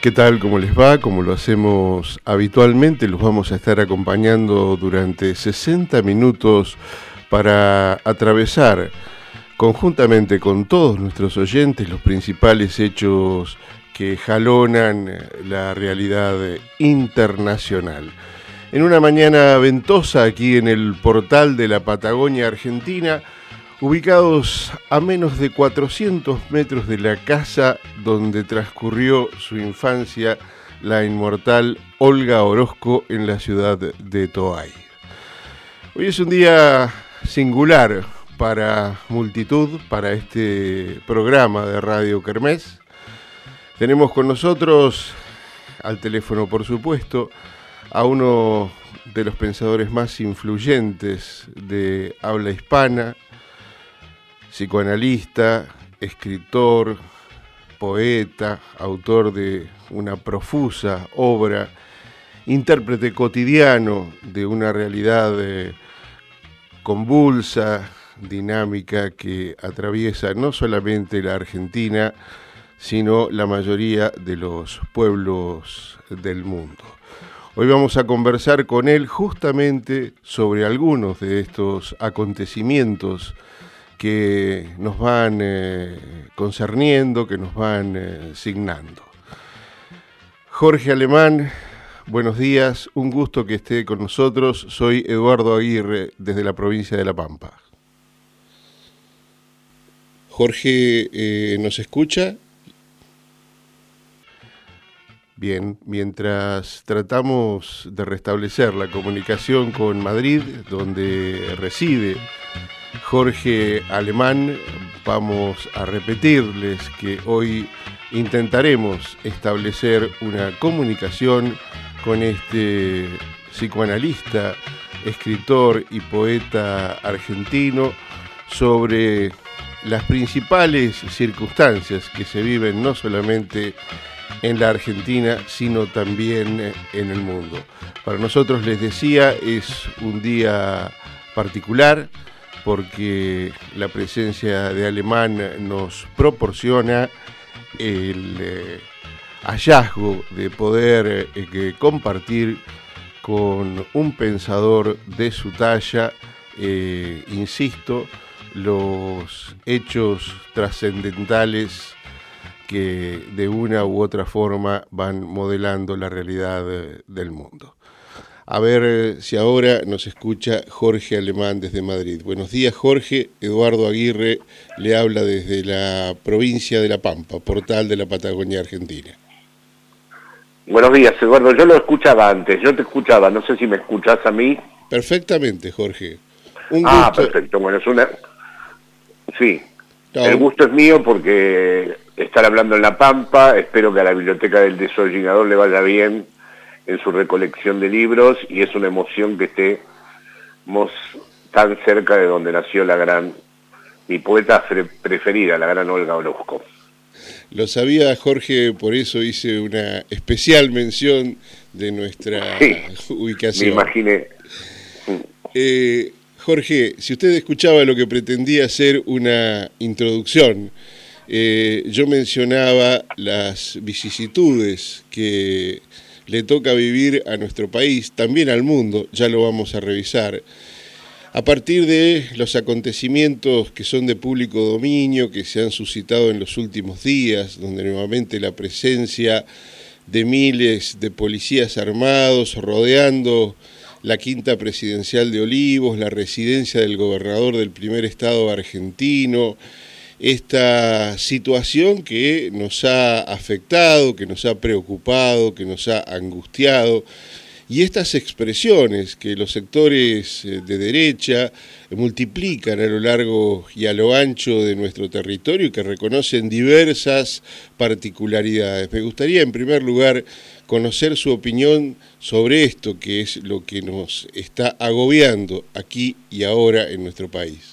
¿Qué tal? ¿Cómo les va? Como lo hacemos habitualmente, los vamos a estar acompañando durante 60 minutos para atravesar conjuntamente con todos nuestros oyentes los principales hechos que jalonan la realidad internacional. En una mañana ventosa aquí en el portal de la Patagonia Argentina, ubicados a menos de 400 metros de la casa donde transcurrió su infancia la inmortal Olga Orozco en la ciudad de Toay. Hoy es un día singular para multitud, para este programa de Radio Kermés. Tenemos con nosotros, al teléfono por supuesto, a uno de los pensadores más influyentes de habla hispana, psicoanalista, escritor, poeta, autor de una profusa obra, intérprete cotidiano de una realidad convulsa, dinámica, que atraviesa no solamente la Argentina, sino la mayoría de los pueblos del mundo. Hoy vamos a conversar con él justamente sobre algunos de estos acontecimientos que nos van concerniendo, que nos van signando. Jorge Alemán, buenos días, un gusto que esté con nosotros. Soy Eduardo Aguirre, desde la provincia de La Pampa. Jorge, ¿nos escucha? Bien, mientras tratamos de restablecer la comunicación con Madrid, donde reside Jorge Alemán, vamos a repetirles que hoy intentaremos establecer una comunicación con este psicoanalista, escritor y poeta argentino sobre las principales circunstancias que se viven no solamente en la Argentina, sino también en el mundo. Para nosotros, les decía, es un día particular, porque la presencia de Alemán nos proporciona el hallazgo de poder compartir con un pensador de su talla, insisto, los hechos trascendentales que de una u otra forma van modelando la realidad del mundo. A ver si ahora nos escucha Jorge Alemán desde Madrid. Buenos días, Jorge. Eduardo Aguirre le habla desde la provincia de La Pampa, portal de la Patagonia Argentina. Buenos días, Eduardo. Yo lo escuchaba antes, yo te escuchaba, no sé si me escuchás a mí. Perfectamente, Jorge. Un gusto. Perfecto. Bueno, es una... Sí, no. El gusto es mío porque estar hablando en La Pampa, espero que a la Biblioteca del Desollinador le vaya bien en su recolección de libros, y es una emoción que estemos tan cerca de donde nació mi poeta preferida, la gran Olga Orozco. Lo sabía, Jorge, por eso hice una especial mención de nuestra ubicación. Me imaginé. Jorge, si usted escuchaba lo que pretendía ser una introducción, yo mencionaba las vicisitudes que le toca vivir a nuestro país, también al mundo, ya lo vamos a revisar, a partir de los acontecimientos que son de público dominio, que se han suscitado en los últimos días, donde nuevamente la presencia de miles de policías armados rodeando la Quinta Presidencial de Olivos, la residencia del gobernador del primer estado argentino, esta situación que nos ha afectado, que nos ha preocupado, que nos ha angustiado, y estas expresiones que los sectores de derecha multiplican a lo largo y a lo ancho de nuestro territorio y que reconocen diversas particularidades. Me gustaría, en primer lugar, conocer su opinión sobre esto, que es lo que nos está agobiando aquí y ahora en nuestro país.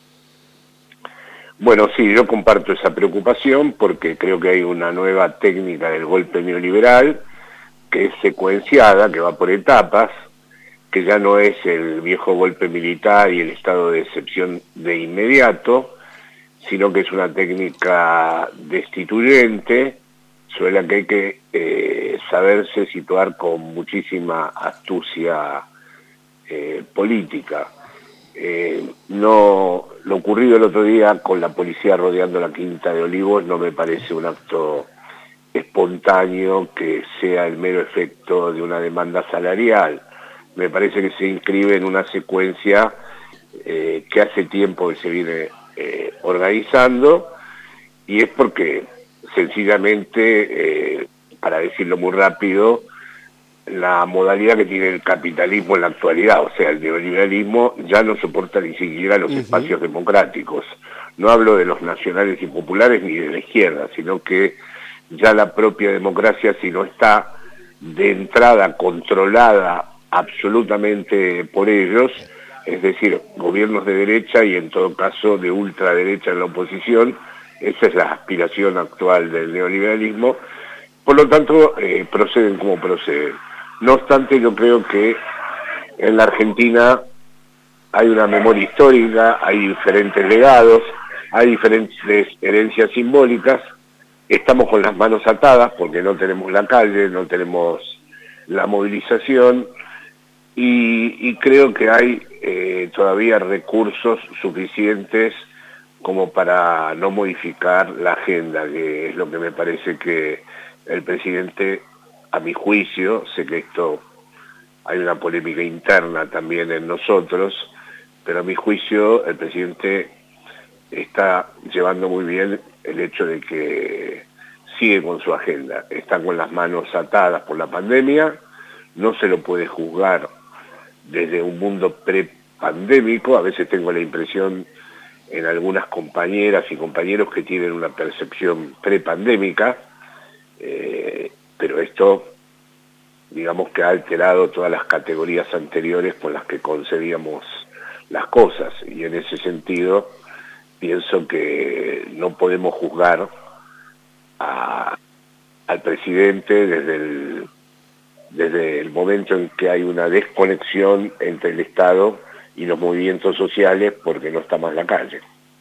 Bueno, sí, yo comparto esa preocupación porque creo que hay una nueva técnica del golpe neoliberal que es secuenciada, que va por etapas, que ya no es el viejo golpe militar y el estado de excepción de inmediato, sino que es una técnica destituyente sobre la que hay que saberse situar con muchísima astucia política. No, lo ocurrido el otro día con la policía rodeando la Quinta de Olivos no me parece un acto espontáneo que sea el mero efecto de una demanda salarial. Me parece que se inscribe en una secuencia que hace tiempo que se viene organizando, y es porque sencillamente, para decirlo muy rápido, la modalidad que tiene el capitalismo en la actualidad, o sea, el neoliberalismo, ya no soporta ni siquiera los espacios democráticos. No hablo de los nacionales y populares ni de la izquierda, sino que ya la propia democracia, si no está de entrada controlada absolutamente por ellos, es decir, gobiernos de derecha y en todo caso de ultraderecha en la oposición, esa es la aspiración actual del neoliberalismo, por lo tanto proceden como proceden. No obstante, yo creo que en la Argentina hay una memoria histórica, hay diferentes legados, hay diferentes herencias simbólicas, estamos con las manos atadas porque no tenemos la calle, no tenemos la movilización, y creo que hay todavía recursos suficientes como para no modificar la agenda, que es lo que me parece que el presidente, a mi juicio, sé que esto hay una polémica interna también en nosotros, pero a mi juicio el presidente está llevando muy bien el hecho de que sigue con su agenda, está con las manos atadas por la pandemia, no se lo puede juzgar desde un mundo prepandémico. A veces tengo la impresión en algunas compañeras y compañeros que tienen una percepción prepandémica, pero esto, digamos que ha alterado todas las categorías anteriores con las que concebíamos las cosas, y en ese sentido pienso que no podemos juzgar al presidente desde el momento en que hay una desconexión entre el Estado y los movimientos sociales, porque no está más la calle.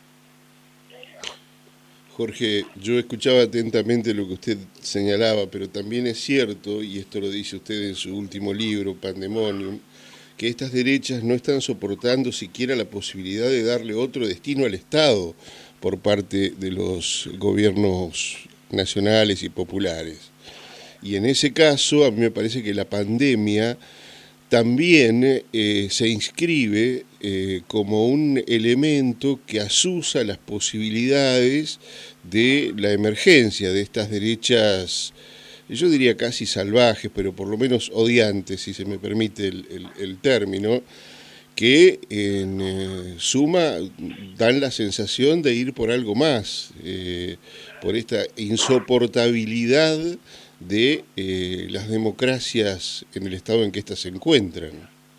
Jorge, yo escuchaba atentamente lo que usted señalaba, pero también es cierto, y esto lo dice usted en su último libro, Pandemonium, que estas derechas no están soportando siquiera la posibilidad de darle otro destino al Estado por parte de los gobiernos nacionales y populares. Y en ese caso, a mí me parece que la pandemia también se inscribe como un elemento que asusa las posibilidades de la emergencia de estas derechas, yo diría casi salvajes, pero por lo menos odiantes, si se me permite el término, que en suma dan la sensación de ir por algo más, por esta insoportabilidad de las democracias en el estado en que éstas se encuentran.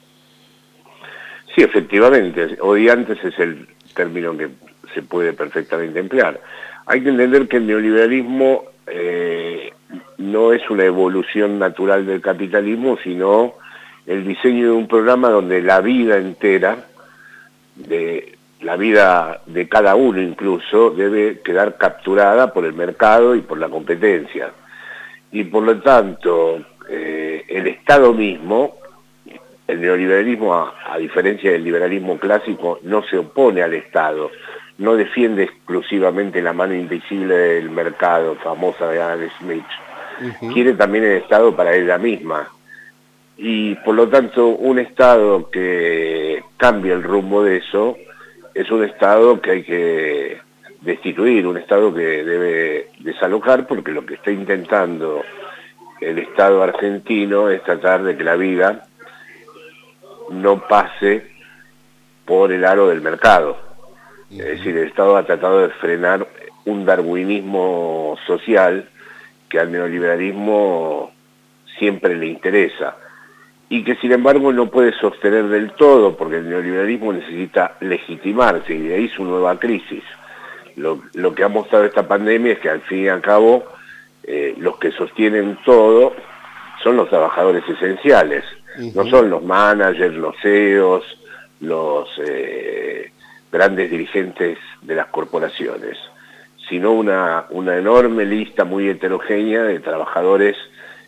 Sí, efectivamente, odiantes es el término que se puede perfectamente emplear. Hay que entender que el neoliberalismo no es una evolución natural del capitalismo, sino el diseño de un programa donde la vida entera, la vida de cada uno incluso, debe quedar capturada por el mercado y por la competencia. Y por lo tanto, el Estado mismo, el neoliberalismo, a diferencia del liberalismo clásico, no se opone al Estado, no defiende exclusivamente la mano invisible del mercado, famosa de Adam Smith. Quiere también el Estado para ella misma. Y por lo tanto, un Estado que cambie el rumbo de eso, es un Estado que hay que destituir, un Estado que debe desalojar, porque lo que está intentando el Estado argentino es tratar de que la vida no pase por el aro del mercado. Es decir, el Estado ha tratado de frenar un darwinismo social que al neoliberalismo siempre le interesa, y que sin embargo no puede sostener del todo, porque el neoliberalismo necesita legitimarse, y de ahí su nueva crisis. Lo que ha mostrado esta pandemia es que al fin y al cabo los que sostienen todo son los trabajadores esenciales, no son los managers, los CEOs, los grandes dirigentes de las corporaciones, sino una enorme lista muy heterogénea de trabajadores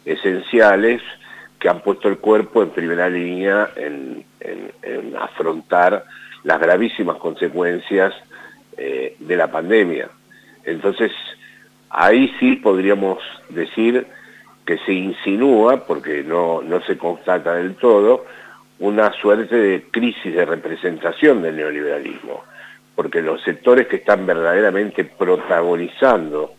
esenciales que han puesto el cuerpo en primera línea en afrontar las gravísimas consecuencias de la pandemia. Entonces, ahí sí podríamos decir que se insinúa, porque no se constata del todo, una suerte de crisis de representación del neoliberalismo, porque los sectores que están verdaderamente protagonizando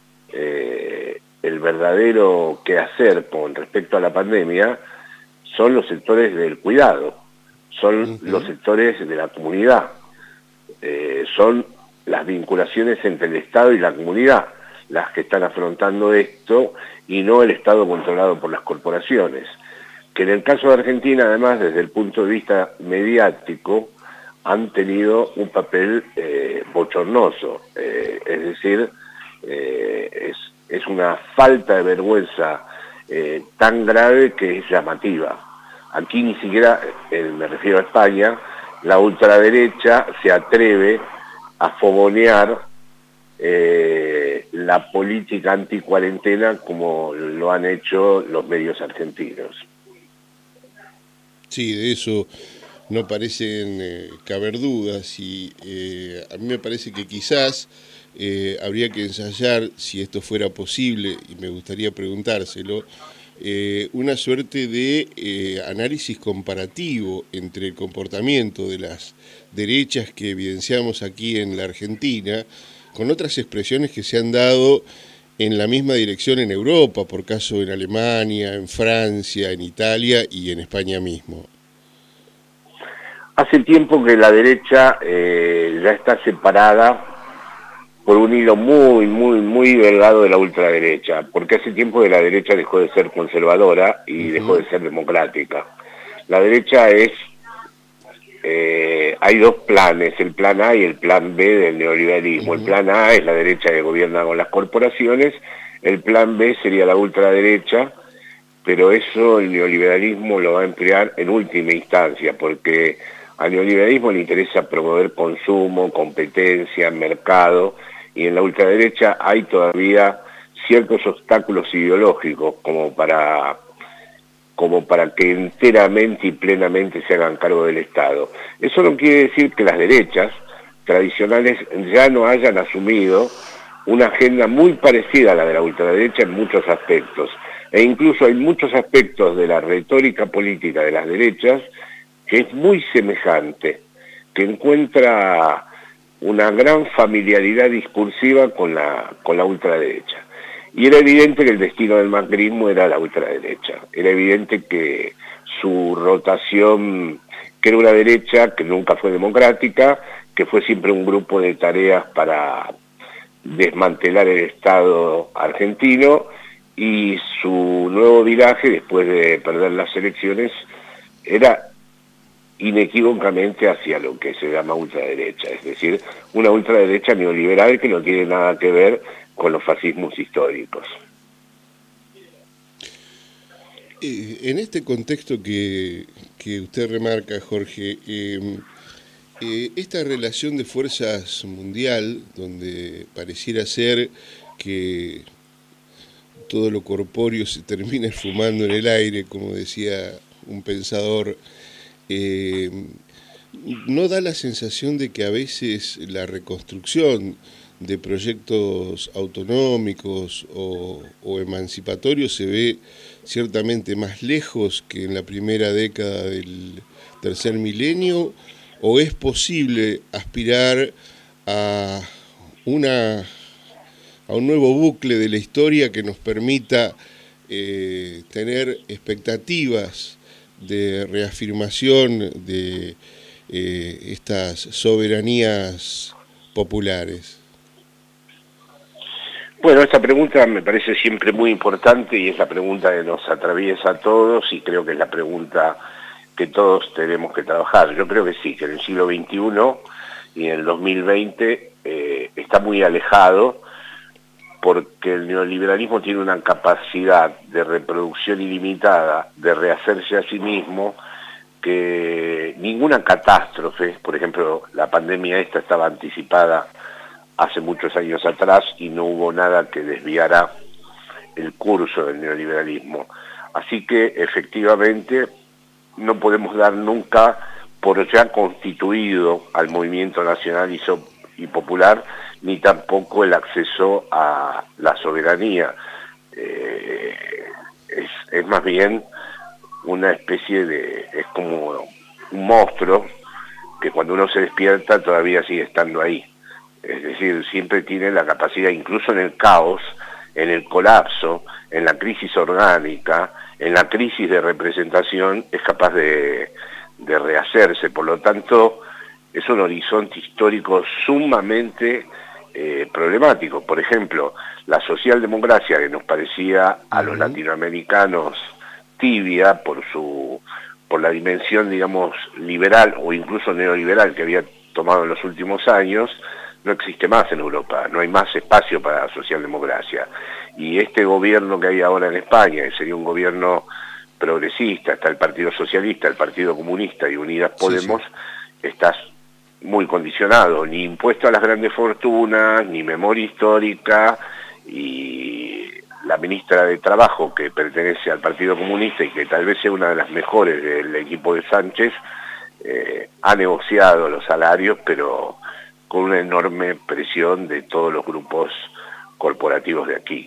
el verdadero quehacer con respecto a la pandemia son los sectores del cuidado, son los sectores de la comunidad, son las vinculaciones entre el Estado y la comunidad las que están afrontando esto y no el Estado controlado por las corporaciones, que en el caso de Argentina, además, desde el punto de vista mediático, han tenido un papel bochornoso, es decir, es una falta de vergüenza tan grave que es llamativa. Aquí ni siquiera, me refiero a España, la ultraderecha se atreve a fogonear la política anticuarentena como lo han hecho los medios argentinos. Sí, de eso no parecen caber dudas y a mí me parece que quizás habría que ensayar, si esto fuera posible, y me gustaría preguntárselo, una suerte de análisis comparativo entre el comportamiento de las derechas que evidenciamos aquí en la Argentina con otras expresiones que se han dado en la misma dirección en Europa, por caso en Alemania, en Francia, en Italia y en España mismo. Hace tiempo que la derecha ya está separada por un hilo muy delgado de la ultraderecha, porque hace tiempo que la derecha dejó de ser conservadora y dejó de ser democrática. La derecha es... hay dos planes, el plan A y el plan B del neoliberalismo. El plan A es la derecha que gobierna con las corporaciones, el plan B sería la ultraderecha, pero eso el neoliberalismo lo va a emplear en última instancia, porque al neoliberalismo le interesa promover consumo, competencia, mercado, y en la ultraderecha hay todavía ciertos obstáculos ideológicos como para que enteramente y plenamente se hagan cargo del Estado. Eso no quiere decir que las derechas tradicionales ya no hayan asumido una agenda muy parecida a la de la ultraderecha en muchos aspectos, e incluso hay muchos aspectos de la retórica política de las derechas que es muy semejante, que encuentra una gran familiaridad discursiva con la ultraderecha. Y era evidente que el destino del macrismo era la ultraderecha. Era evidente que su rotación, que era una derecha que nunca fue democrática, que fue siempre un grupo de tareas para desmantelar el Estado argentino, y su nuevo viraje, después de perder las elecciones, era inequívocamente hacia lo que se llama ultraderecha, es decir, una ultraderecha neoliberal que no tiene nada que ver con los fascismos históricos. En este contexto que usted remarca, Jorge, esta relación de fuerzas mundial, donde pareciera ser que todo lo corpóreo se termina esfumando en el aire, como decía un pensador, ¿no da la sensación de que a veces la reconstrucción de proyectos autonómicos o emancipatorios se ve ciertamente más lejos que en la primera década del tercer milenio? ¿O es posible aspirar a un nuevo bucle de la historia que nos permita tener expectativas de reafirmación de estas soberanías populares? Bueno, esta pregunta me parece siempre muy importante y es la pregunta que nos atraviesa a todos y creo que es la pregunta que todos tenemos que trabajar. Yo creo que sí, que en el siglo XXI y en el 2020 está muy alejado, porque el neoliberalismo tiene una capacidad de reproducción ilimitada, de rehacerse a sí mismo, que ninguna catástrofe, por ejemplo, la pandemia esta estaba anticipada hace muchos años atrás y no hubo nada que desviara el curso del neoliberalismo. Así que efectivamente no podemos dar nunca por ya constituido al movimiento nacional y popular, ni tampoco el acceso a la soberanía. Es más bien una especie de, es como un monstruo que cuando uno se despierta todavía sigue estando ahí. Es decir, siempre tiene la capacidad, incluso en el caos, en el colapso, en la crisis orgánica, en la crisis de representación, es capaz de rehacerse. Por lo tanto, es un horizonte histórico sumamente problemático. Por ejemplo, la socialdemocracia, que nos parecía a los latinoamericanos tibia por la dimensión, digamos, liberal o incluso neoliberal que había tomado en los últimos años, no existe más en Europa, no hay más espacio para la socialdemocracia. Y este gobierno que hay ahora en España, que sería un gobierno progresista, está el Partido Socialista, el Partido Comunista y Unidas Podemos, está muy condicionado, ni impuesto a las grandes fortunas, ni memoria histórica, y la ministra de Trabajo, que pertenece al Partido Comunista y que tal vez sea una de las mejores del equipo de Sánchez, ha negociado los salarios, pero con una enorme presión de todos los grupos corporativos de aquí.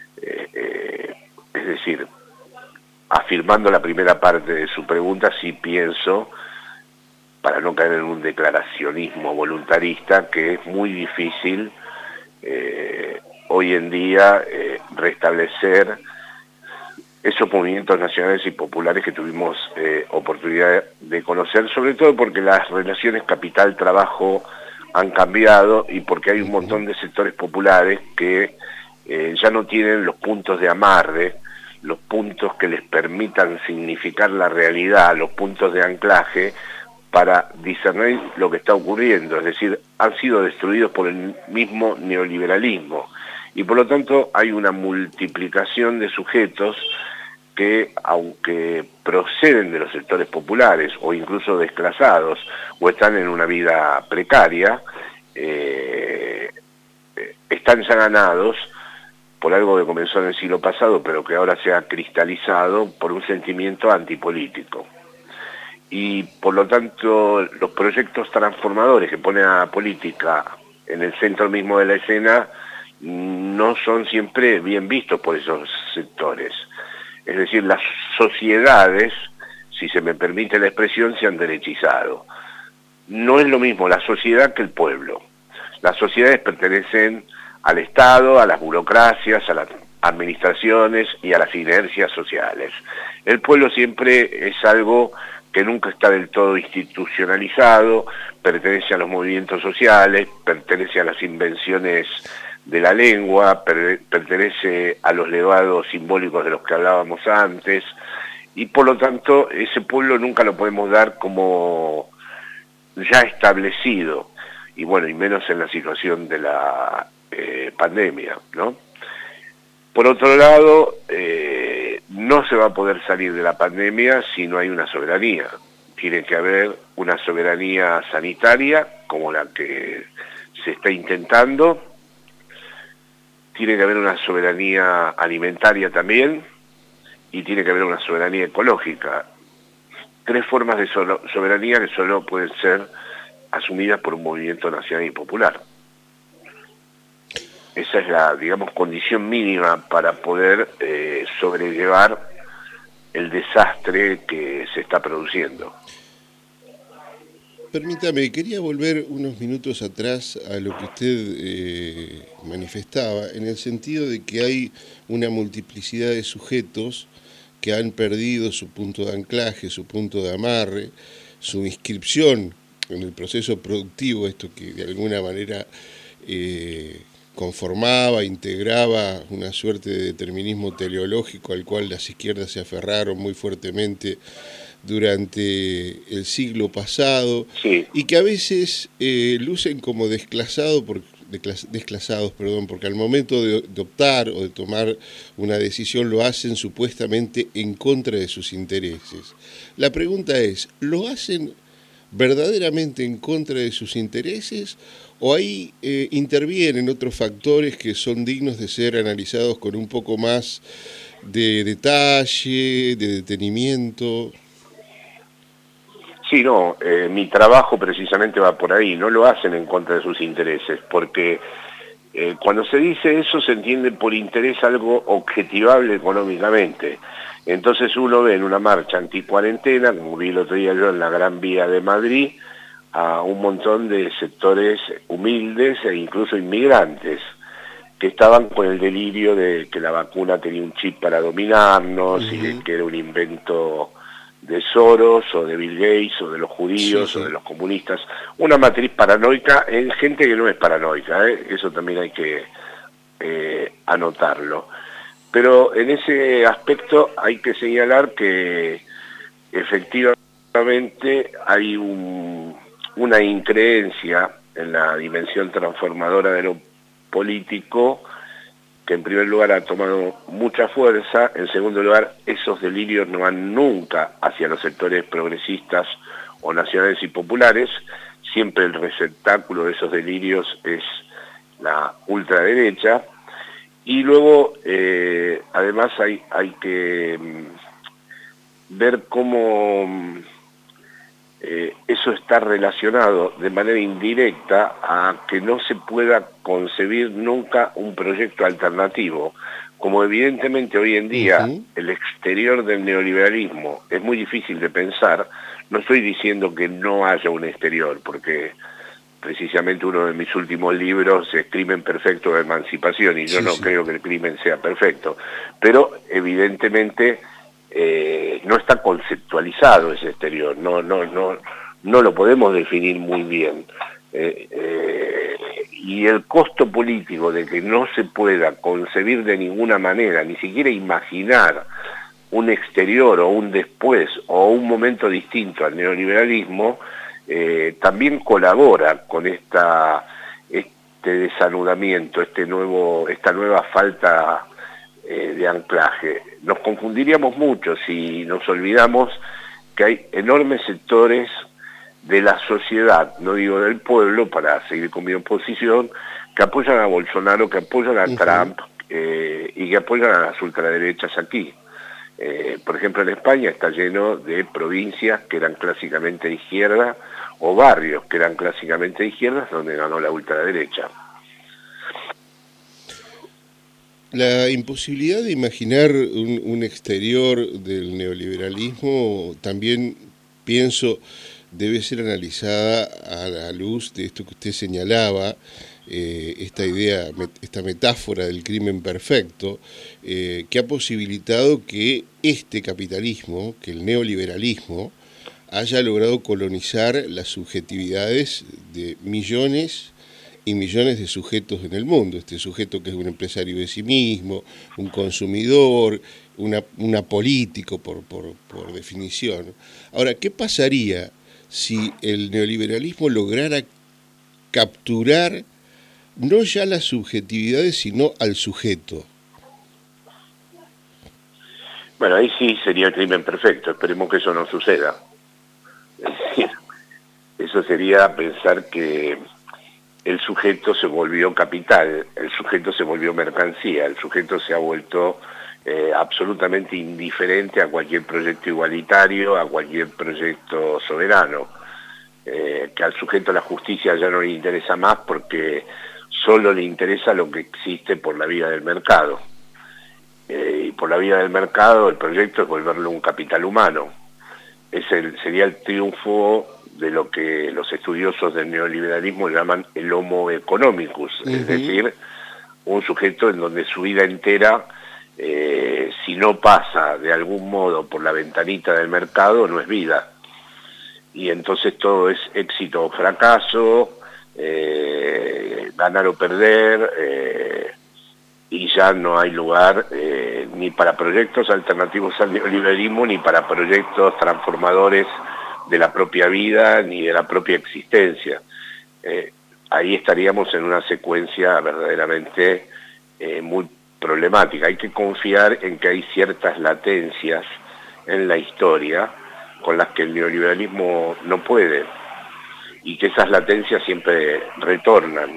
Es decir, afirmando la primera parte de su pregunta, sí pienso, para no caer en un declaracionismo voluntarista, que es muy difícil hoy en día restablecer esos movimientos nacionales y populares que tuvimos oportunidad de conocer, sobre todo porque las relaciones capital-trabajo han cambiado y porque hay un montón de sectores populares que ya no tienen los puntos de amarre, los puntos que les permitan significar la realidad, los puntos de anclaje para discernir lo que está ocurriendo. Es decir, han sido destruidos por el mismo neoliberalismo y por lo tanto hay una multiplicación de sujetos que, aunque proceden de los sectores populares o incluso desclasados o están en una vida precaria, están ya ganados por algo que comenzó en el siglo pasado, pero que ahora se ha cristalizado por un sentimiento antipolítico. Y por lo tanto, los proyectos transformadores que pone a la política en el centro mismo de la escena no son siempre bien vistos por esos sectores. Es decir, las sociedades, si se me permite la expresión, se han derechizado. No es lo mismo la sociedad que el pueblo. Las sociedades pertenecen al Estado, a las burocracias, a las administraciones y a las inercias sociales. El pueblo siempre es algo que nunca está del todo institucionalizado, pertenece a los movimientos sociales, pertenece a las invenciones de la lengua, pertenece a los legados simbólicos de los que hablábamos antes, y por lo tanto ese pueblo nunca lo podemos dar como ya establecido, y bueno, y menos en la situación de la pandemia, ¿no? Por otro lado, no se va a poder salir de la pandemia si no hay una soberanía. Tiene que haber una soberanía sanitaria, como la que se está intentando. Tiene que haber una soberanía alimentaria también, y tiene que haber una soberanía ecológica. Tres formas de soberanía que solo pueden ser asumidas por un movimiento nacional y popular. Esa es la, digamos, condición mínima para poder sobrellevar el desastre que se está produciendo. Permítame, quería volver unos minutos atrás a lo que usted manifestaba, en el sentido de que hay una multiplicidad de sujetos que han perdido su punto de anclaje, su punto de amarre, su inscripción en el proceso productivo, esto que de alguna manera conformaba, integraba una suerte de determinismo teleológico al cual las izquierdas se aferraron muy fuertemente durante el siglo pasado, sí, y que a veces lucen como desclasados, porque al momento de optar o de tomar una decisión lo hacen supuestamente en contra de sus intereses. La pregunta es, ¿lo hacen verdaderamente en contra de sus intereses, o ahí intervienen otros factores que son dignos de ser analizados con un poco más de detalle, de detenimiento? Sí, no, mi trabajo precisamente va por ahí, no lo hacen en contra de sus intereses, porque cuando se dice eso se entiende por interés algo objetivable económicamente. Entonces uno ve en una marcha anticuarentena, como vi el otro día yo en la Gran Vía de Madrid, a un montón de sectores humildes e incluso inmigrantes, que estaban con el delirio de que la vacuna tenía un chip para dominarnos y de que era un invento de Soros o de Bill Gates o de los judíos o de los comunistas, una matriz paranoica en gente que no es paranoica, eso también hay que anotarlo. Pero en ese aspecto hay que señalar que efectivamente hay una increencia en la dimensión transformadora de lo político, que en primer lugar ha tomado mucha fuerza, en segundo lugar esos delirios no van nunca hacia los sectores progresistas o nacionales y populares, siempre el receptáculo de esos delirios es la ultraderecha, y luego además hay que ver cómo eso está relacionado de manera indirecta a que no se pueda concebir nunca un proyecto alternativo. Como evidentemente hoy en día el exterior del neoliberalismo es muy difícil de pensar, no estoy diciendo que no haya un exterior, porque precisamente uno de mis últimos libros es Crimen Perfecto de Emancipación, y yo no creo que el crimen sea perfecto, pero evidentemente no está conceptualizado ese exterior, no lo podemos definir muy bien. Y el costo político de que no se pueda concebir de ninguna manera, ni siquiera imaginar un exterior o un después o un momento distinto al neoliberalismo, también colabora con este desanudamiento, esta nueva falta de anclaje. Nos confundiríamos mucho si nos olvidamos que hay enormes sectores de la sociedad, no digo del pueblo, para seguir con mi oposición, que apoyan a Bolsonaro, que apoyan a Trump y que apoyan a las ultraderechas aquí. Por ejemplo, en España está lleno de provincias que eran clásicamente de izquierda o barrios que eran clásicamente de izquierda donde ganó la ultraderecha. La imposibilidad de imaginar un exterior del neoliberalismo también, pienso, debe ser analizada a la luz de esto que usted señalaba, esta idea, esta metáfora del crimen perfecto, que ha posibilitado que este capitalismo, que el neoliberalismo, haya logrado colonizar las subjetividades de millones y millones de sujetos en el mundo. Este sujeto que es un empresario de sí mismo, un consumidor, una político por definición. Ahora, ¿qué pasaría si el neoliberalismo lograra capturar no ya las subjetividades, sino al sujeto? Bueno, ahí sí sería el crimen perfecto, esperemos que eso no suceda. Es decir, eso sería pensar que el sujeto se volvió capital, el sujeto se volvió mercancía, el sujeto se ha vuelto absolutamente indiferente a cualquier proyecto igualitario, a cualquier proyecto soberano, que al sujeto la justicia ya no le interesa más porque solo le interesa lo que existe por la vía del mercado. Y por la vía del mercado el proyecto es volverlo un capital humano. Sería el triunfo de lo que los estudiosos del neoliberalismo llaman el homo economicus, es decir, un sujeto en donde su vida entera, si no pasa de algún modo por la ventanita del mercado, no es vida. Y entonces todo es éxito o fracaso, ganar o perder, y ya no hay lugar ni para proyectos alternativos al neoliberalismo, ni para proyectos transformadores de la propia vida, ni de la propia existencia. Ahí estaríamos en una secuencia verdaderamente muy problemática. Hay que confiar en que hay ciertas latencias en la historia con las que el neoliberalismo no puede y que esas latencias siempre retornan.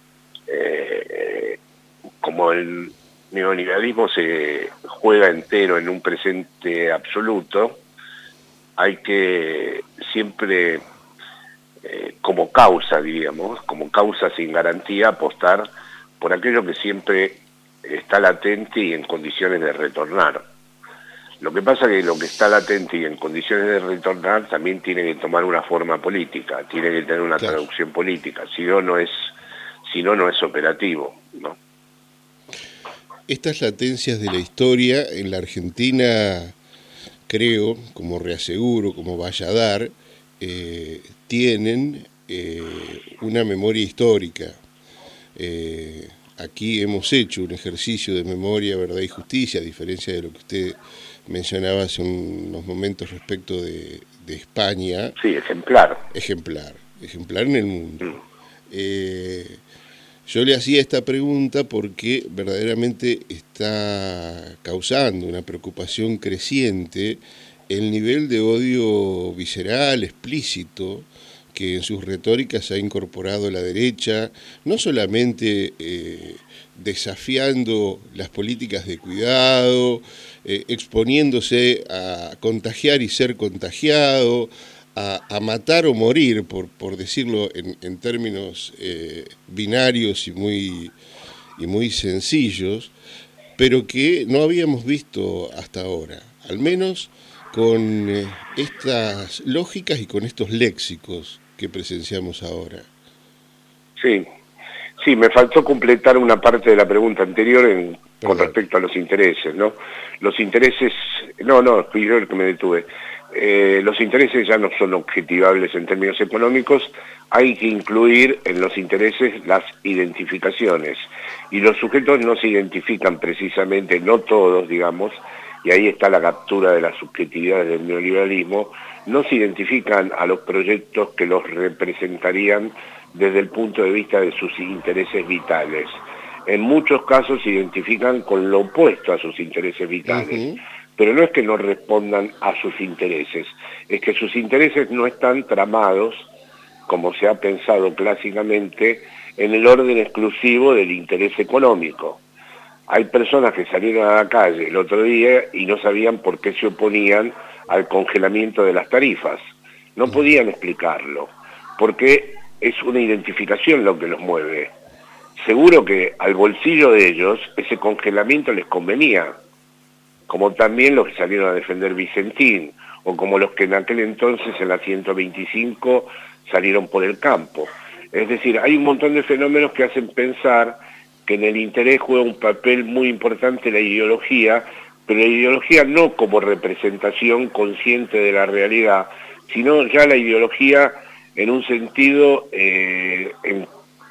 Como el neoliberalismo se juega entero en un presente absoluto, hay que siempre, como causa, diríamos, como causa sin garantía, apostar por aquello que siempre está latente y en condiciones de retornar. Lo que pasa es que lo que está latente y en condiciones de retornar también tiene que tomar una forma política, tiene que tener una traducción política, si no, no es operativo, ¿no? Estas latencias de la historia en la Argentina, creo, como reaseguro, como vaya a dar, tienen una memoria histórica. Aquí hemos hecho un ejercicio de memoria, verdad y justicia, a diferencia de lo que usted mencionaba hace unos momentos respecto de España. Sí, ejemplar. Ejemplar en el mundo. Yo le hacía esta pregunta porque verdaderamente está causando una preocupación creciente el nivel de odio visceral, explícito, que en sus retóricas ha incorporado la derecha, no solamente desafiando las políticas de cuidado, exponiéndose a contagiar y ser contagiado, a matar o morir, por decirlo en términos binarios y muy sencillos, pero que no habíamos visto hasta ahora, al menos con estas lógicas y con estos léxicos que presenciamos ahora. Sí, me faltó completar una parte de la pregunta anterior con respecto a los intereses, ¿no? Los intereses, fui yo el que me detuve. Los intereses ya no son objetivables en términos económicos, hay que incluir en los intereses las identificaciones, y los sujetos no se identifican precisamente, no todos, digamos, y ahí está la captura de las subjetividades del neoliberalismo, no se identifican a los proyectos que los representarían desde el punto de vista de sus intereses vitales. En muchos casos se identifican con lo opuesto a sus intereses vitales. Pero no es que no respondan a sus intereses, es que sus intereses no están tramados, como se ha pensado clásicamente, en el orden exclusivo del interés económico. Hay personas que salieron a la calle el otro día y no sabían por qué se oponían al congelamiento de las tarifas. No podían explicarlo, porque es una identificación lo que los mueve. Seguro que al bolsillo de ellos ese congelamiento les convenía, como también los que salieron a defender Vicentín, o como los que en aquel entonces en la 125 salieron por el campo. Es decir, hay un montón de fenómenos que hacen pensar que en el interés juega un papel muy importante la ideología, pero la ideología no como representación consciente de la realidad, sino ya la ideología en un sentido en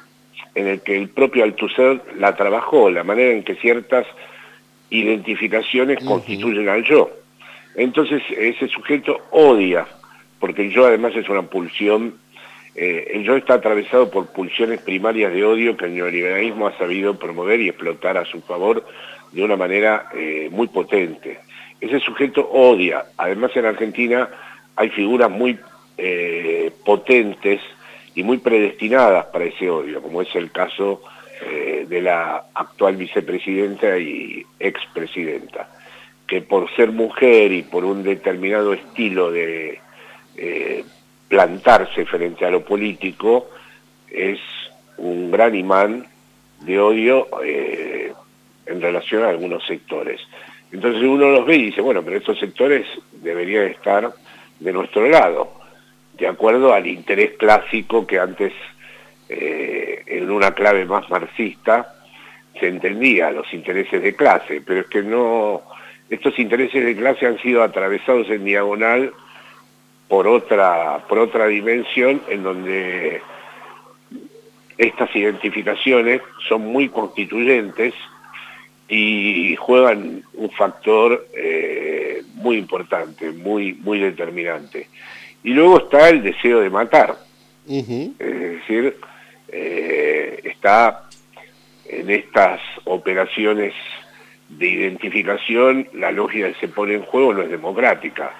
el que el propio Althusser la trabajó, la manera en que ciertas identificaciones constituyen al yo. Entonces ese sujeto odia, porque el yo además es una pulsión, el yo está atravesado por pulsiones primarias de odio que el neoliberalismo ha sabido promover y explotar a su favor de una manera muy potente. Ese sujeto odia. Además en Argentina hay figuras muy potentes y muy predestinadas para ese odio, como es el caso de la actual vicepresidenta y expresidenta, que por ser mujer y por un determinado estilo de plantarse frente a lo político, es un gran imán de odio en relación a algunos sectores. Entonces uno los ve y dice, bueno, pero estos sectores deberían estar de nuestro lado, de acuerdo al interés clásico que antes, en una clave más marxista, se entendía, los intereses de clase, pero es que no, estos intereses de clase han sido atravesados en diagonal por otra dimensión en donde estas identificaciones son muy constituyentes y juegan un factor muy importante, muy determinante. Y luego está el deseo de matar, es decir, está en estas operaciones de identificación, la lógica que se pone en juego no es democrática.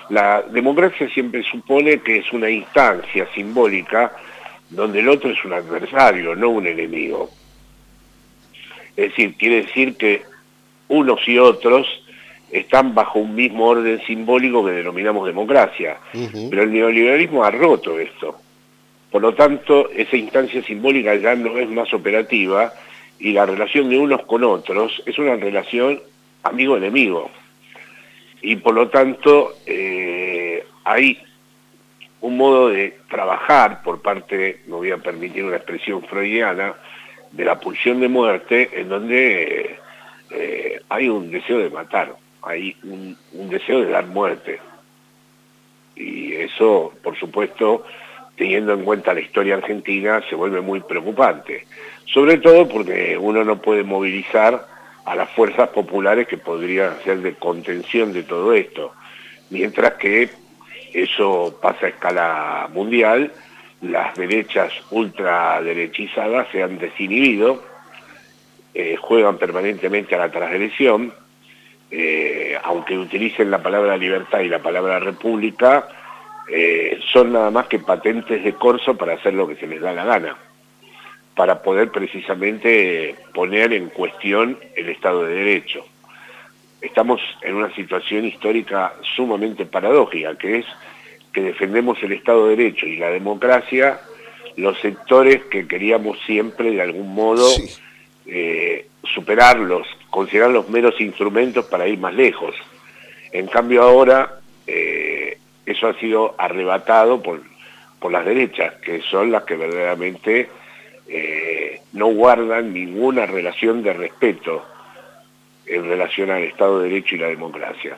La democracia siempre supone que es una instancia simbólica donde el otro es un adversario, no un enemigo. Es decir, quiere decir que unos y otros están bajo un mismo orden simbólico que denominamos democracia. Pero el neoliberalismo ha roto esto. Por lo tanto, esa instancia simbólica ya no es más operativa y la relación de unos con otros es una relación amigo-enemigo. Y por lo tanto, hay un modo de trabajar por parte, me voy a permitir una expresión freudiana, de la pulsión de muerte, en donde hay un deseo de matar, hay un deseo de dar muerte. Y eso, por supuesto, teniendo en cuenta la historia argentina, se vuelve muy preocupante. Sobre todo porque uno no puede movilizar a las fuerzas populares que podrían ser de contención de todo esto. Mientras que eso pasa a escala mundial, las derechas ultraderechizadas se han desinhibido, juegan permanentemente a la transgresión, aunque utilicen la palabra libertad y la palabra república, son nada más que patentes de corso para hacer lo que se les da la gana, para poder precisamente poner en cuestión el Estado de Derecho. Estamos en una situación histórica sumamente paradójica, que es que defendemos el Estado de Derecho y la democracia, los sectores que queríamos siempre de algún modo superarlos, considerarlos meros instrumentos para ir más lejos. En cambio ahora eso ha sido arrebatado por las derechas, que son las que verdaderamente no guardan ninguna relación de respeto en relación al Estado de Derecho y la democracia.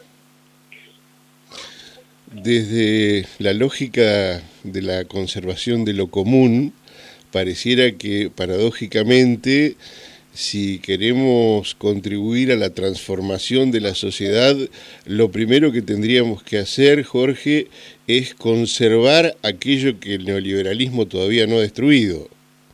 Desde la lógica de la conservación de lo común, pareciera que paradójicamente, si queremos contribuir a la transformación de la sociedad, lo primero que tendríamos que hacer, Jorge, es conservar aquello que el neoliberalismo todavía no ha destruido.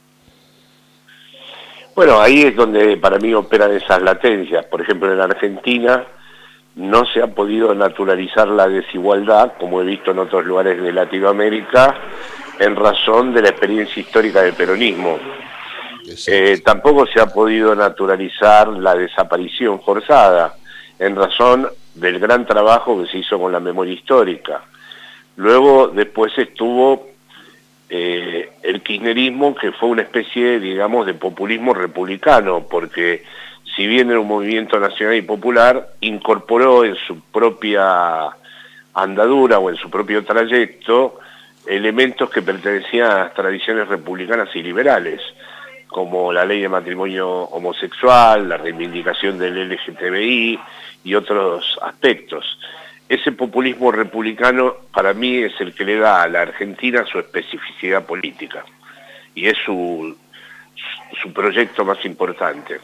Bueno, ahí es donde para mí operan esas latencias. Por ejemplo, en Argentina no se ha podido naturalizar la desigualdad, como he visto en otros lugares de Latinoamérica, en razón de la experiencia histórica del peronismo. Tampoco se ha podido naturalizar la desaparición forzada, en razón del gran trabajo que se hizo con la memoria histórica. Luego, después estuvo el kirchnerismo, que fue una especie, digamos, de populismo republicano, porque si bien era un movimiento nacional y popular, incorporó en su propia andadura o en su propio trayecto elementos que pertenecían a las tradiciones republicanas y liberales, como la ley de matrimonio homosexual, la reivindicación del LGTBI y otros aspectos. Ese populismo republicano para mí es el que le da a la Argentina su especificidad política y es su proyecto más importante.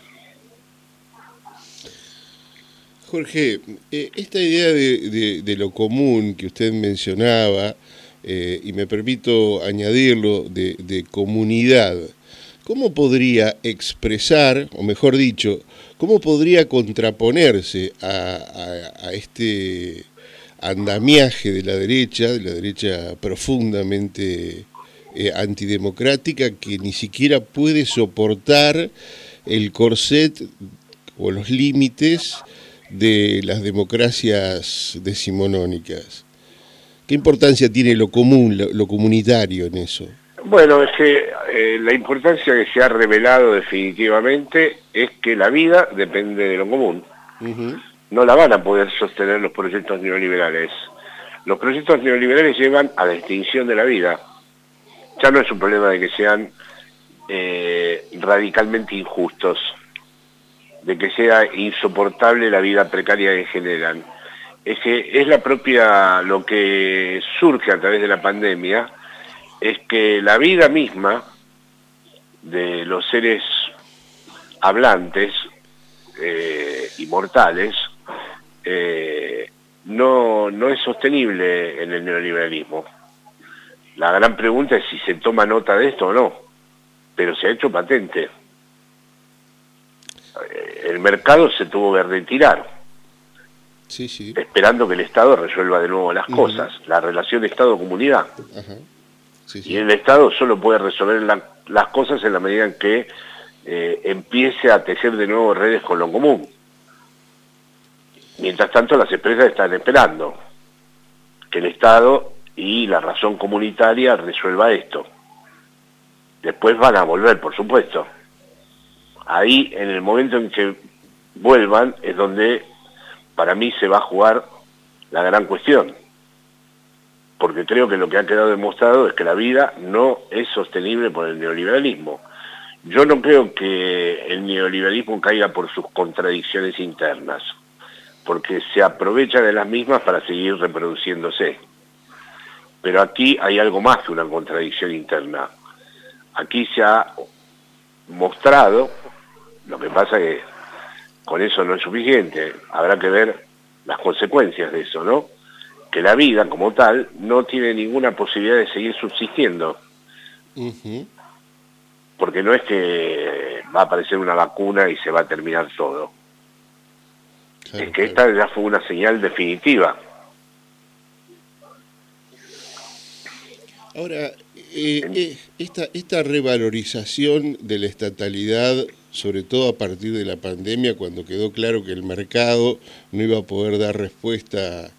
Jorge, esta idea de lo común que usted mencionaba, y me permito añadirlo, de comunidad, ¿cómo podría expresar, o mejor dicho, cómo podría contraponerse a este andamiaje de la derecha profundamente antidemocrática, que ni siquiera puede soportar el corset o los límites de las democracias decimonónicas? ¿Qué importancia tiene lo común, lo comunitario en eso? Bueno, es que la importancia que se ha revelado definitivamente es que la vida depende de lo común. No la van a poder sostener los proyectos neoliberales. Los proyectos neoliberales llevan a la extinción de la vida. Ya no es un problema de que sean radicalmente injustos, de que sea insoportable la vida precaria que generan. Es que es la propia, lo que surge a través de la pandemia, es que la vida misma de los seres hablantes y mortales no es sostenible en el neoliberalismo. La gran pregunta es si se toma nota de esto o no, pero se ha hecho patente. El mercado se tuvo que retirar. Sí, sí. esperando que el Estado resuelva de nuevo las cosas, la relación Estado-comunidad. Sí, sí. Y el Estado solo puede resolver las cosas en la medida en que empiece a tejer de nuevo redes con lo común. Mientras tanto, las empresas están esperando que el Estado y la razón comunitaria resuelva esto. Después van a volver, por supuesto. Ahí, en el momento en que vuelvan, es donde para mí se va a jugar la gran cuestión. Porque creo que lo que ha quedado demostrado es que la vida no es sostenible por el neoliberalismo. Yo no creo que el neoliberalismo caiga por sus contradicciones internas, porque se aprovecha de las mismas para seguir reproduciéndose. Pero aquí hay algo más que una contradicción interna. Aquí se ha mostrado, lo que pasa es que con eso no es suficiente, habrá que ver las consecuencias de eso, ¿no? Que la vida como tal no tiene ninguna posibilidad de seguir subsistiendo. Porque no es que va a aparecer una vacuna y se va a terminar todo. Claro, es que esta ya fue una señal definitiva. Ahora, esta revalorización de la estatalidad, sobre todo a partir de la pandemia, cuando quedó claro que el mercado no iba a poder dar respuesta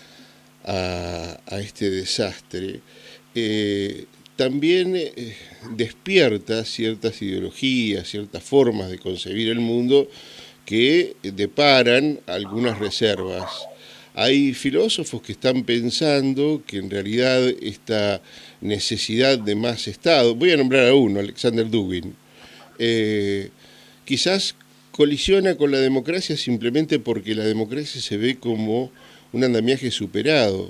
a este desastre, también despierta ciertas ideologías, ciertas formas de concebir el mundo que deparan algunas reservas. Hay filósofos que están pensando que en realidad esta necesidad de más Estado, voy a nombrar a uno, Alexander Dugin, quizás colisiona con la democracia simplemente porque la democracia se ve como un andamiaje superado.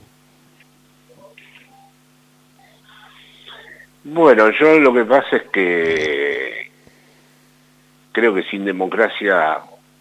Bueno, yo lo que pasa es que creo que sin democracia,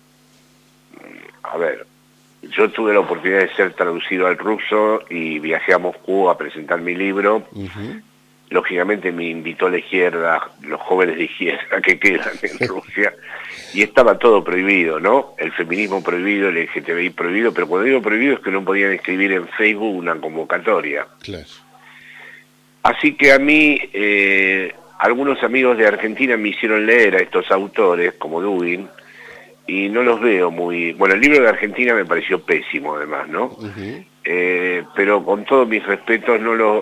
a ver, yo tuve la oportunidad de ser traducido al ruso y viajé a Moscú a presentar mi libro. Lógicamente me invitó la izquierda, los jóvenes de izquierda que quedan en Rusia, y estaba todo prohibido, ¿no? El feminismo prohibido, el LGTBI prohibido, pero cuando digo prohibido es que no podían escribir en Facebook una convocatoria. Claro. Así que a mí, algunos amigos de Argentina me hicieron leer a estos autores, como Dugin, y no los veo muy... Bueno, el libro de Argentina me pareció pésimo, además, ¿no? Pero con todos mis respetos,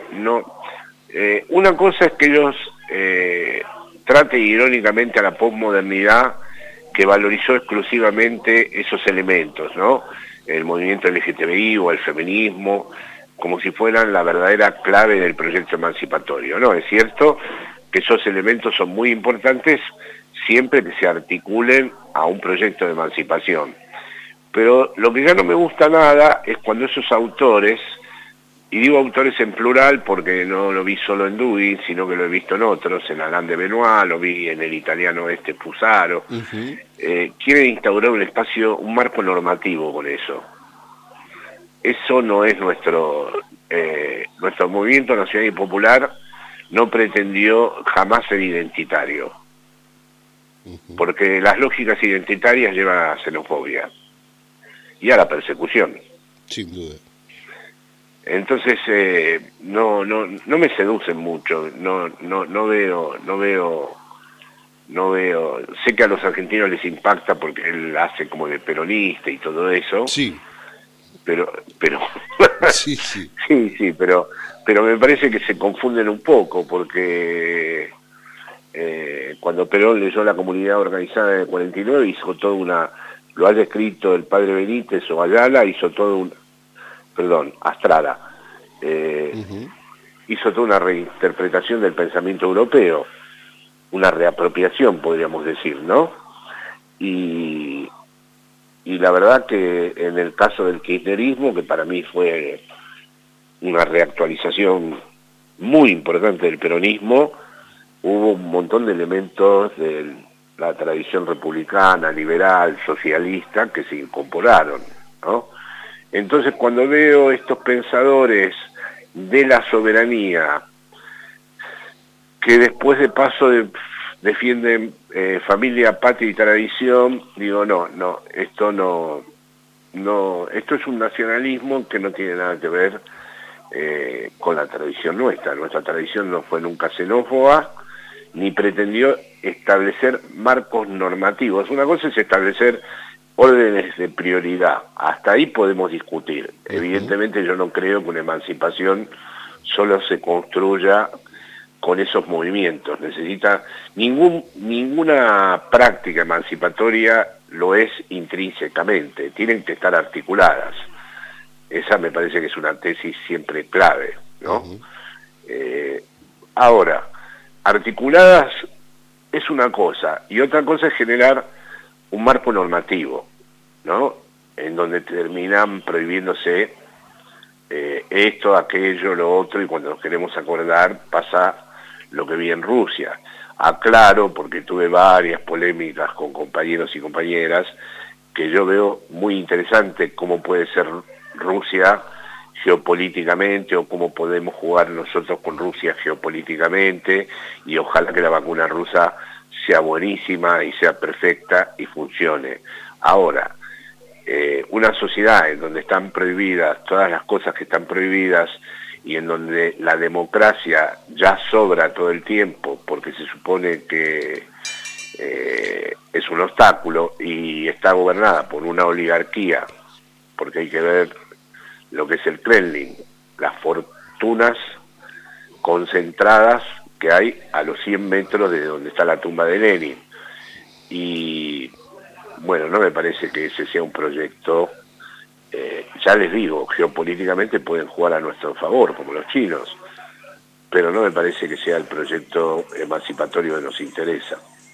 una cosa es que ellos traten irónicamente a la posmodernidad que valorizó exclusivamente esos elementos, ¿no? El movimiento LGTBI o el feminismo, como si fueran la verdadera clave del proyecto emancipatorio, ¿no? Es cierto que esos elementos son muy importantes siempre que se articulen a un proyecto de emancipación. Pero lo que ya no me gusta nada es cuando esos autores, y digo autores en plural porque no lo vi solo en Dugin, sino que lo he visto en otros, en Alain de Benoist, lo vi en el italiano Fusaro, quieren instaurar un espacio, un marco normativo con eso. Eso no es nuestro movimiento nacional y popular, no pretendió jamás ser identitario, porque las lógicas identitarias llevan a la xenofobia y a la persecución. Sin duda. Entonces no me seducen mucho, no veo, sé que a los argentinos les impacta porque él hace como de peronista y todo eso. Sí. Pero sí, pero me parece que se confunden un poco porque cuando Perón leyó La Comunidad Organizada en el 49 hizo toda una, lo haya escrito el padre Benítez o Ayala, hizo todo Astrada, hizo toda una reinterpretación del pensamiento europeo, una reapropiación podríamos decir, ¿no? Y la verdad que en el caso del kirchnerismo, que para mí fue una reactualización muy importante del peronismo, hubo un montón de elementos de la tradición republicana, liberal, socialista, que se incorporaron, ¿no? Entonces cuando veo estos pensadores de la soberanía, que después de paso defienden familia, patria y tradición, digo, no, esto no no, esto es un nacionalismo que no tiene nada que ver con la tradición nuestra. Nuestra tradición no fue nunca xenófoba, ni pretendió establecer marcos normativos. Una cosa es establecer órdenes de prioridad. Hasta ahí podemos discutir. Evidentemente yo no creo que una emancipación solo se construya con esos movimientos. Ninguna práctica emancipatoria lo es intrínsecamente. Tienen que estar articuladas. Esa me parece que es una tesis siempre clave, ¿no? Ahora, articuladas es una cosa, y otra cosa es generar un marco normativo, ¿no? En donde terminan prohibiéndose esto, aquello, lo otro, y cuando nos queremos acordar pasa lo que vi en Rusia. Aclaro, porque tuve varias polémicas con compañeros y compañeras, que yo veo muy interesante cómo puede ser Rusia geopolíticamente, o cómo podemos jugar nosotros con Rusia geopolíticamente, y ojalá que la vacuna rusa sea buenísima y sea perfecta y funcione. Ahora, una sociedad en donde están prohibidas todas las cosas que están prohibidas, y en donde la democracia ya sobra todo el tiempo porque se supone que es un obstáculo, y está gobernada por una oligarquía, porque hay que ver lo que es el Kremlin, las fortunas concentradas que hay a los 100 metros de donde está la tumba de Lenin. Y bueno, no me parece que ese sea un proyecto, ya les digo, geopolíticamente pueden jugar a nuestro favor, como los chinos, pero no me parece que sea el proyecto emancipatorio que nos interesa.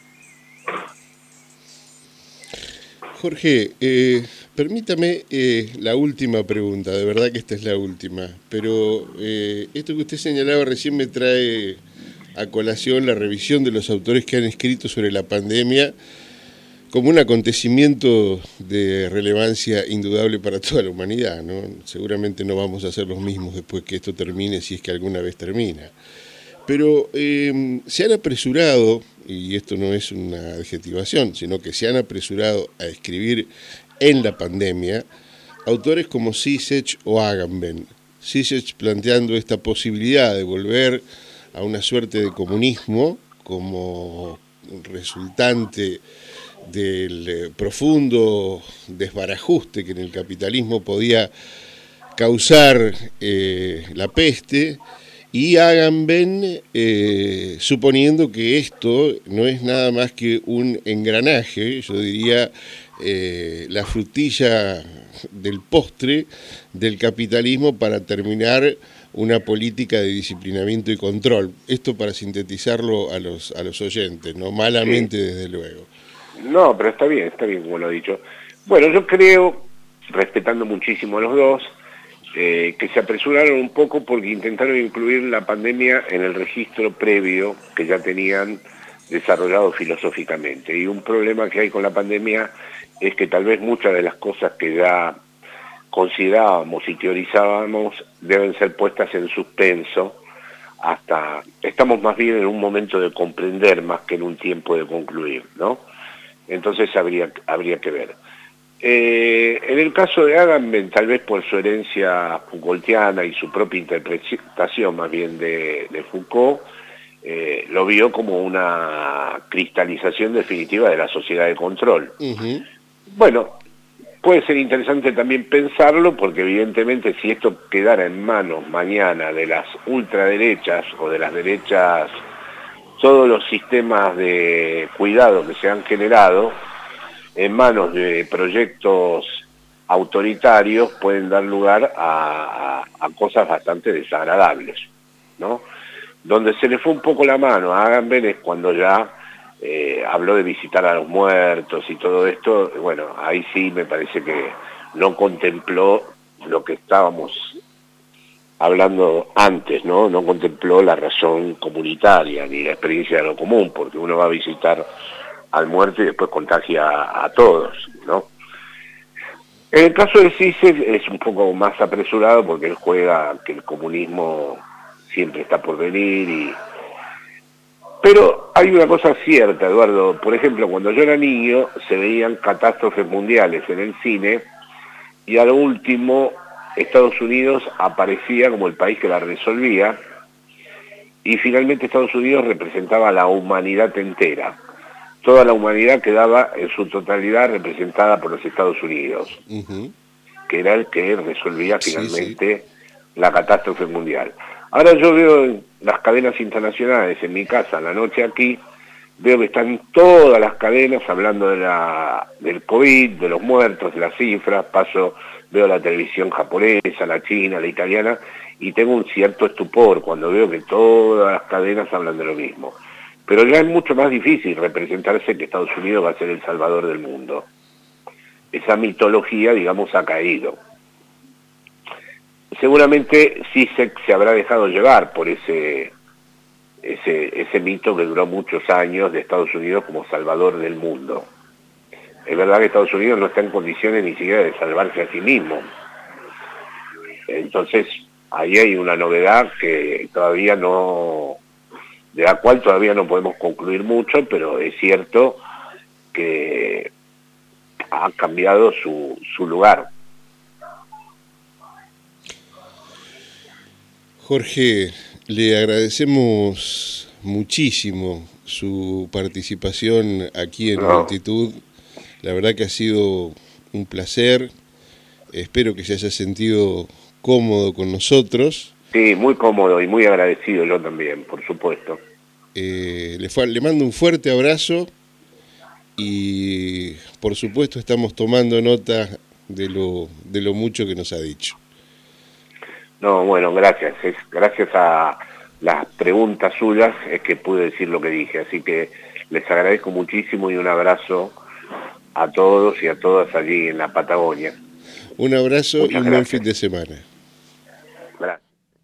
Jorge, permítame la última pregunta, de verdad que esta es la última, pero esto que usted señalaba recién me trae a colación la revisión de los autores que han escrito sobre la pandemia como un acontecimiento de relevancia indudable para toda la humanidad, ¿no? Seguramente no vamos a ser los mismos después que esto termine, si es que alguna vez termina. Pero se han apresurado, y esto no es una adjetivación, sino que se han apresurado a escribir en la pandemia autores como Zizek o Agamben. Zizek planteando esta posibilidad de volver a una suerte de comunismo como resultante del profundo desbarajuste que en el capitalismo podía causar la peste, y Agamben suponiendo que esto no es nada más que un engranaje, yo diría la frutilla del postre del capitalismo para terminar una política de disciplinamiento y control. Esto para sintetizarlo a los oyentes, no malamente, sí, desde luego. No, pero está bien como lo he dicho. Bueno, yo creo, respetando muchísimo a los dos, que se apresuraron un poco porque intentaron incluir la pandemia en el registro previo que ya tenían desarrollado filosóficamente. Y un problema que hay con la pandemia es que tal vez muchas de las cosas que ya considerábamos y teorizábamos deben ser puestas en suspenso hasta... Estamos más bien en un momento de comprender más que en un tiempo de concluir, ¿no? Entonces habría que ver. En el caso de Agamben, tal vez por su herencia Foucaultiana y su propia interpretación más bien de Foucault, lo vio como una cristalización definitiva de la sociedad de control. Bueno, puede ser interesante también pensarlo, porque evidentemente si esto quedara en manos mañana de las ultraderechas o de las derechas, todos los sistemas de cuidado que se han generado en manos de proyectos autoritarios pueden dar lugar a cosas bastante desagradables, ¿no? Donde se le fue un poco la mano a Agamben es cuando ya habló de visitar a los muertos y todo esto. Bueno, ahí sí me parece que no contempló lo que estábamos hablando antes, ¿no? No contempló la razón comunitaria ni la experiencia de lo común, porque uno va a visitar al muerto y después contagia a todos, ¿no? En el caso de Zizek es un poco más apresurado porque él juega que el comunismo siempre está por venir pero hay una cosa cierta, Eduardo. Por ejemplo, cuando yo era niño se veían catástrofes mundiales en el cine y a lo último Estados Unidos aparecía como el país que la resolvía, y finalmente Estados Unidos representaba a la humanidad entera. Toda la humanidad quedaba en su totalidad representada por los Estados Unidos, que era el que resolvía finalmente la catástrofe mundial. Ahora yo veo en las cadenas internacionales, en mi casa, la noche aquí, veo que están todas las cadenas hablando del COVID, de los muertos, de las cifras. Veo la televisión japonesa, la china, la italiana, y tengo un cierto estupor cuando veo que todas las cadenas hablan de lo mismo. Pero ya es mucho más difícil representarse que Estados Unidos va a ser el salvador del mundo. Esa mitología, digamos, ha caído. Seguramente sí se habrá dejado llevar por ese mito que duró muchos años de Estados Unidos como salvador del mundo. Es verdad que Estados Unidos no está en condiciones ni siquiera de salvarse a sí mismo. Entonces, ahí hay una novedad que todavía no, de la cual todavía no podemos concluir mucho, pero es cierto que ha cambiado su lugar. Jorge, le agradecemos muchísimo su participación aquí en Multitud. La verdad que ha sido un placer. Espero que se haya sentido cómodo con nosotros. Sí, muy cómodo y muy agradecido yo también, por supuesto. Le mando un fuerte abrazo y por supuesto estamos tomando nota de lo mucho que nos ha dicho. No, bueno, gracias. Gracias a las preguntas suyas es que pude decir lo que dije. Así que les agradezco muchísimo y un abrazo a todos y a todas allí en la Patagonia. Un abrazo. Muchas y un buen fin de semana. Gracias.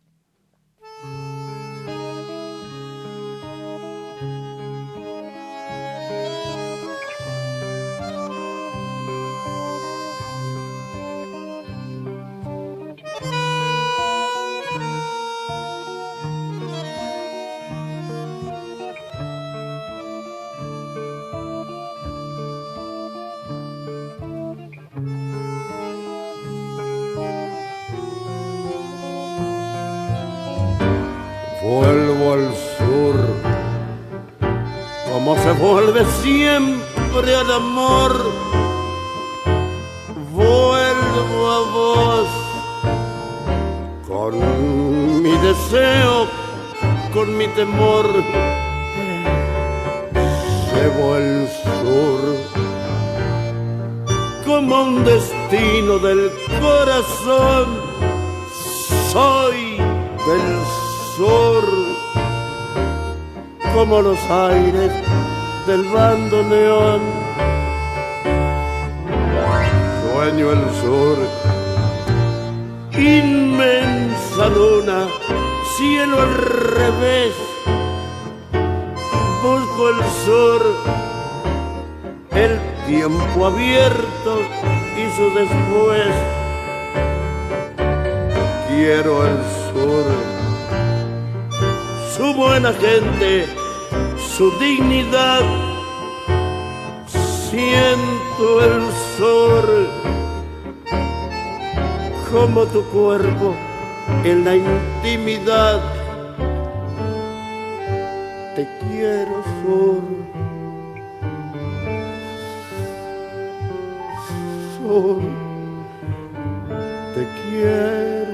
Vuelvo al sur, como se vuelve siempre al amor. Vuelvo a vos, con mi deseo, con mi temor. Llevo el sur, como un destino del corazón. Soy del sur, como los aires del bandoneón. Sueño el sur, inmensa luna, cielo al revés. Busco el sur, el tiempo abierto y su después. Quiero el sur, su buena gente, su dignidad. Siento el sur, como tu cuerpo en la intimidad. Te quiero, sur, sur, te quiero.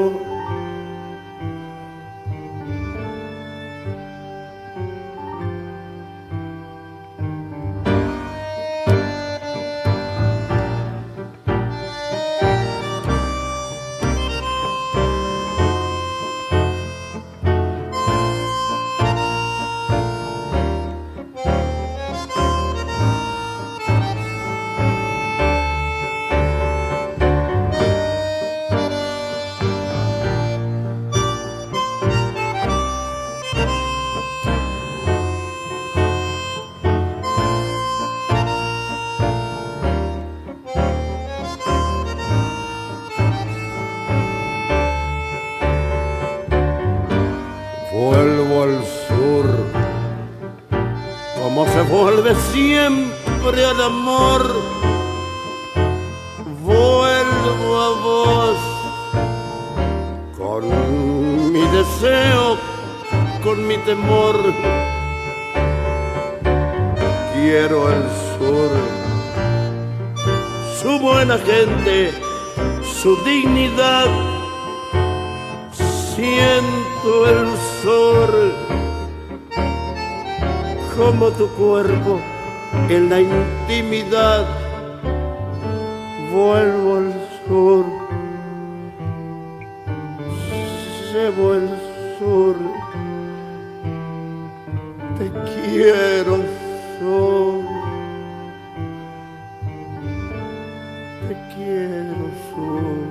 Vuelvo al sur, como se vuelve siempre al amor. Vuelvo con mi deseo, con mi temor. Quiero el sur, su buena gente, su dignidad. Siento el sur como tu cuerpo en la intimidad. Vuelvo al sur, llevo el sur. Te quiero, sur. Te quiero, sur.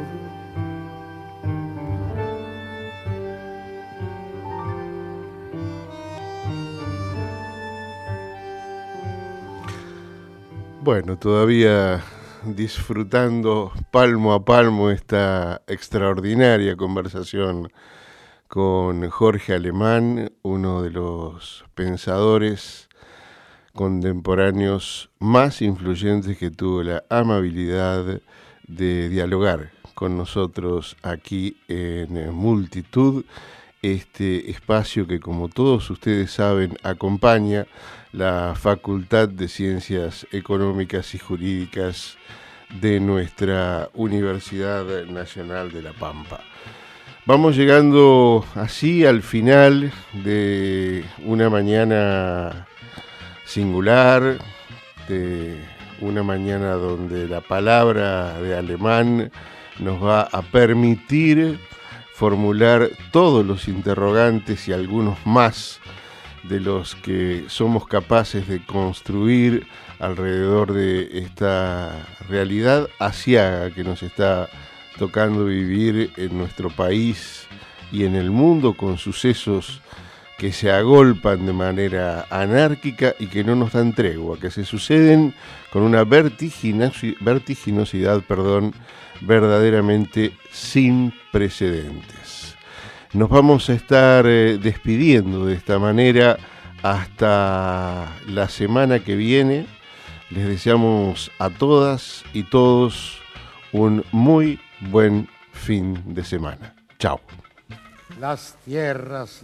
Bueno, todavía disfrutando palmo a palmo esta extraordinaria conversación con Jorge Alemán, uno de los pensadores contemporáneos más influyentes que tuvo la amabilidad de dialogar con nosotros aquí en Multitud, este espacio que, como todos ustedes saben, acompaña la Facultad de Ciencias Económicas y Jurídicas de nuestra Universidad Nacional de La Pampa. Vamos llegando así al final de una mañana singular, de una mañana donde la palabra de Alemán nos va a permitir formular todos los interrogantes y algunos más de los que somos capaces de construir alrededor de esta realidad aciaga que nos está tocando vivir en nuestro país y en el mundo, con sucesos que se agolpan de manera anárquica y que no nos dan tregua, que se suceden con una vertiginosidad, verdaderamente sin precedentes. Nos vamos a estar despidiendo de esta manera hasta la semana que viene. Les deseamos a todas y todos un muy buen fin de semana. Chao. Las tierras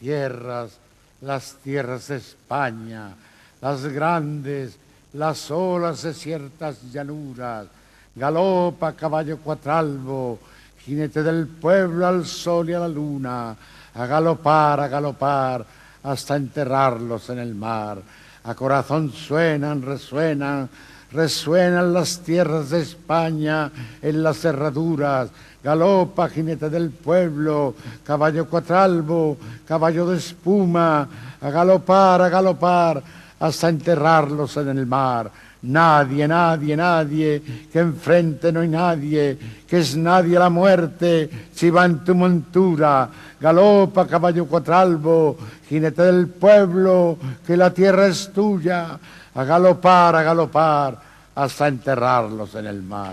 de España, las grandes, las olas de ciertas llanuras. Galopa, caballo cuatralbo, jinete del pueblo al sol y a la luna, a galopar, hasta enterrarlos en el mar. A corazón resuenan las tierras de España en las cerraduras. Galopa, jinete del pueblo, caballo cuatralbo, caballo de espuma, a galopar, hasta enterrarlos en el mar. Nadie, que enfrente no hay nadie, que es nadie la muerte, si va en tu montura. Galopa, caballo cuatralbo, jinete del pueblo, que la tierra es tuya, a galopar, hasta enterrarlos en el mar.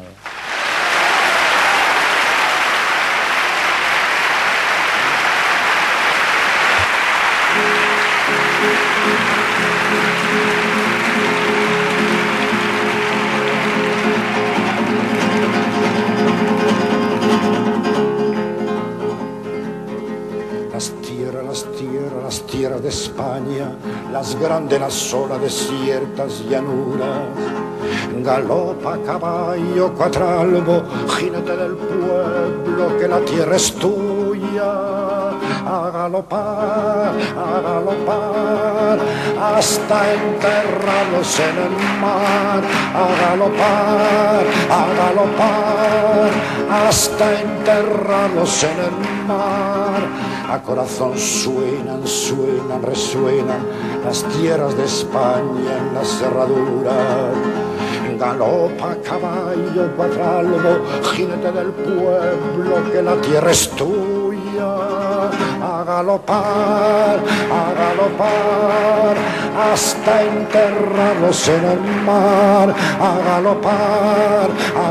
Las tierras de España, las grandes, las solas desiertas llanuras. Galopa, caballo cuatralbo, jinete del pueblo, que la tierra es tuya. A galopar, hasta enterrarlos en el mar. A galopar, hasta enterrarlos en el mar. A corazón resuenan las tierras de España en las cerraduras. Galopa, caballo cuatralbo, jinete del pueblo, que la tierra es tuya. A galopar, hasta enterrarlos en el mar. A galopar,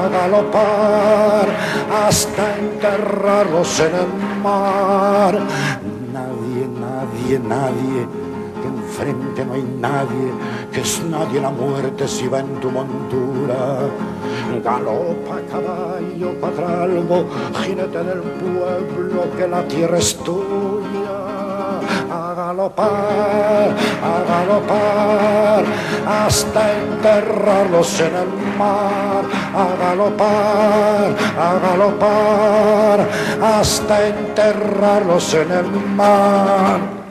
hasta enterrarlos en el mar. Nadie que enfrente no hay nadie, que es nadie la muerte si va en tu montura. Galopa caballo cuatralbo, jinete del pueblo, que la tierra es tuya. A galopar, hasta enterrarlos en el mar. A galopar, hasta enterrarlos en el mar.